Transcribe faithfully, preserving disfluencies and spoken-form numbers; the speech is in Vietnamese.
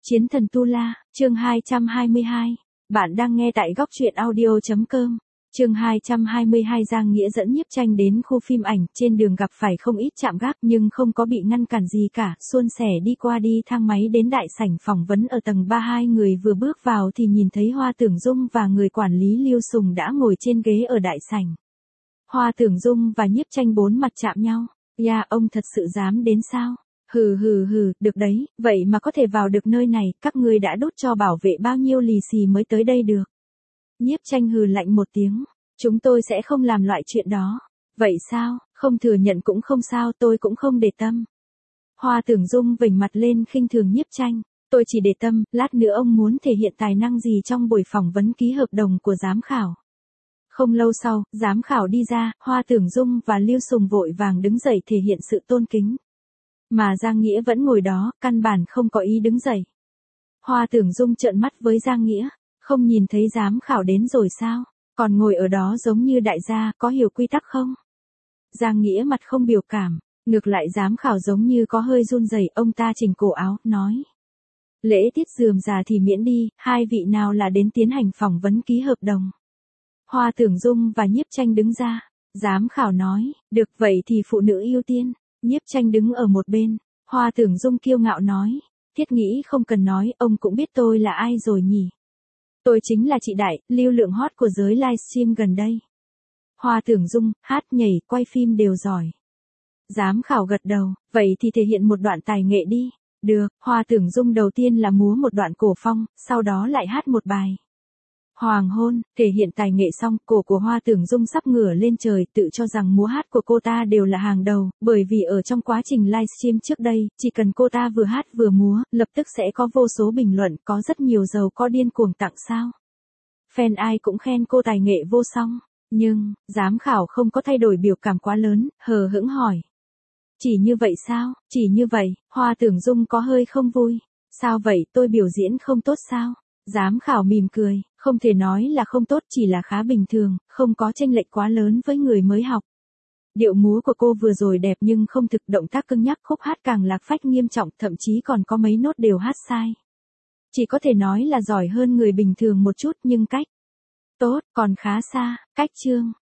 Chiến thần Tu La, chương hai trăm hai mươi hai. Bạn đang nghe tại góc truyện audio.com. Chương hai trăm hai mươi hai. Giang Nghĩa dẫn Nhiếp Tranh đến khu phim ảnh, trên đường gặp phải không ít trạm gác nhưng không có bị ngăn cản gì cả, suôn sẻ đi qua đi thang máy đến đại sảnh phỏng vấn ở tầng ba. Hai người vừa bước vào thì nhìn thấy Hoa Tưởng Dung và người quản lý Lưu Sùng đã ngồi trên ghế ở đại sảnh. Hoa Tưởng Dung và Nhiếp Tranh bốn mặt chạm nhau. "Ya, ông thật sự dám đến sao?" "Hừ hừ hừ, được đấy, vậy mà có thể vào được nơi này, các ngươi đã đốt cho bảo vệ bao nhiêu lì xì mới tới đây được?" Nhiếp Tranh hừ lạnh một tiếng, "Chúng tôi sẽ không làm loại chuyện đó." "Vậy sao, không thừa nhận cũng không sao, tôi cũng không để tâm." Hoa Tưởng Dung vểnh mặt lên khinh thường Nhiếp Tranh, "Tôi chỉ để tâm, lát nữa ông muốn thể hiện tài năng gì trong buổi phỏng vấn ký hợp đồng của giám khảo." Không lâu sau, giám khảo đi ra, Hoa Tưởng Dung và Lưu Sùng vội vàng đứng dậy thể hiện sự tôn kính. Mà Giang Nghĩa vẫn ngồi đó, căn bản không có ý đứng dậy. Hoa Tưởng Dung trợn mắt với Giang Nghĩa, "Không nhìn thấy giám khảo đến rồi sao? Còn ngồi ở đó giống như đại gia, có hiểu quy tắc không?" Giang Nghĩa mặt không biểu cảm, ngược lại giám khảo giống như có hơi run rẩy, ông ta chỉnh cổ áo, nói: "Lễ tiết rườm rà thì miễn đi, hai vị nào là đến tiến hành phỏng vấn ký hợp đồng?" Hoa Tưởng Dung và Nhiếp Tranh đứng ra. Giám khảo nói: "Được, vậy thì phụ nữ ưu tiên." Nhiếp Tranh đứng ở một bên. Hoa Tưởng Dung kiêu ngạo nói: "Thiết nghĩ không cần nói, ông cũng biết tôi là ai rồi nhỉ? Tôi chính là chị đại, lưu lượng hot của giới livestream gần đây." Hoa Tưởng Dung, hát, nhảy, quay phim đều giỏi. Giám khảo gật đầu, "Vậy thì thể hiện một đoạn tài nghệ đi." "Được." Hoa Tưởng Dung đầu tiên là múa một đoạn cổ phong, sau đó lại hát một bài Hoàng hôn. Thể hiện tài nghệ xong, cổ của Hoa Tưởng Dung sắp ngửa lên trời, tự cho rằng múa hát của cô ta đều là hàng đầu, bởi vì ở trong quá trình livestream trước đây, chỉ cần cô ta vừa hát vừa múa, lập tức sẽ có vô số bình luận, có rất nhiều giàu có điên cuồng tặng sao. Fan ai cũng khen cô tài nghệ vô song. Nhưng, giám khảo không có thay đổi biểu cảm quá lớn, hờ hững hỏi: "Chỉ như vậy sao?" "Chỉ như vậy." Hoa Tưởng Dung có hơi không vui. "Sao vậy, tôi biểu diễn không tốt sao?" Giám khảo mỉm cười, "Không thể nói là không tốt, chỉ là khá bình thường, không có chênh lệch quá lớn với người mới học. Điệu múa của cô vừa rồi đẹp nhưng không thực, động tác cứng nhắc, khúc hát càng lạc phách nghiêm trọng, thậm chí còn có mấy nốt đều hát sai. Chỉ có thể nói là giỏi hơn người bình thường một chút nhưng cách tốt, còn khá xa." "Cách chương."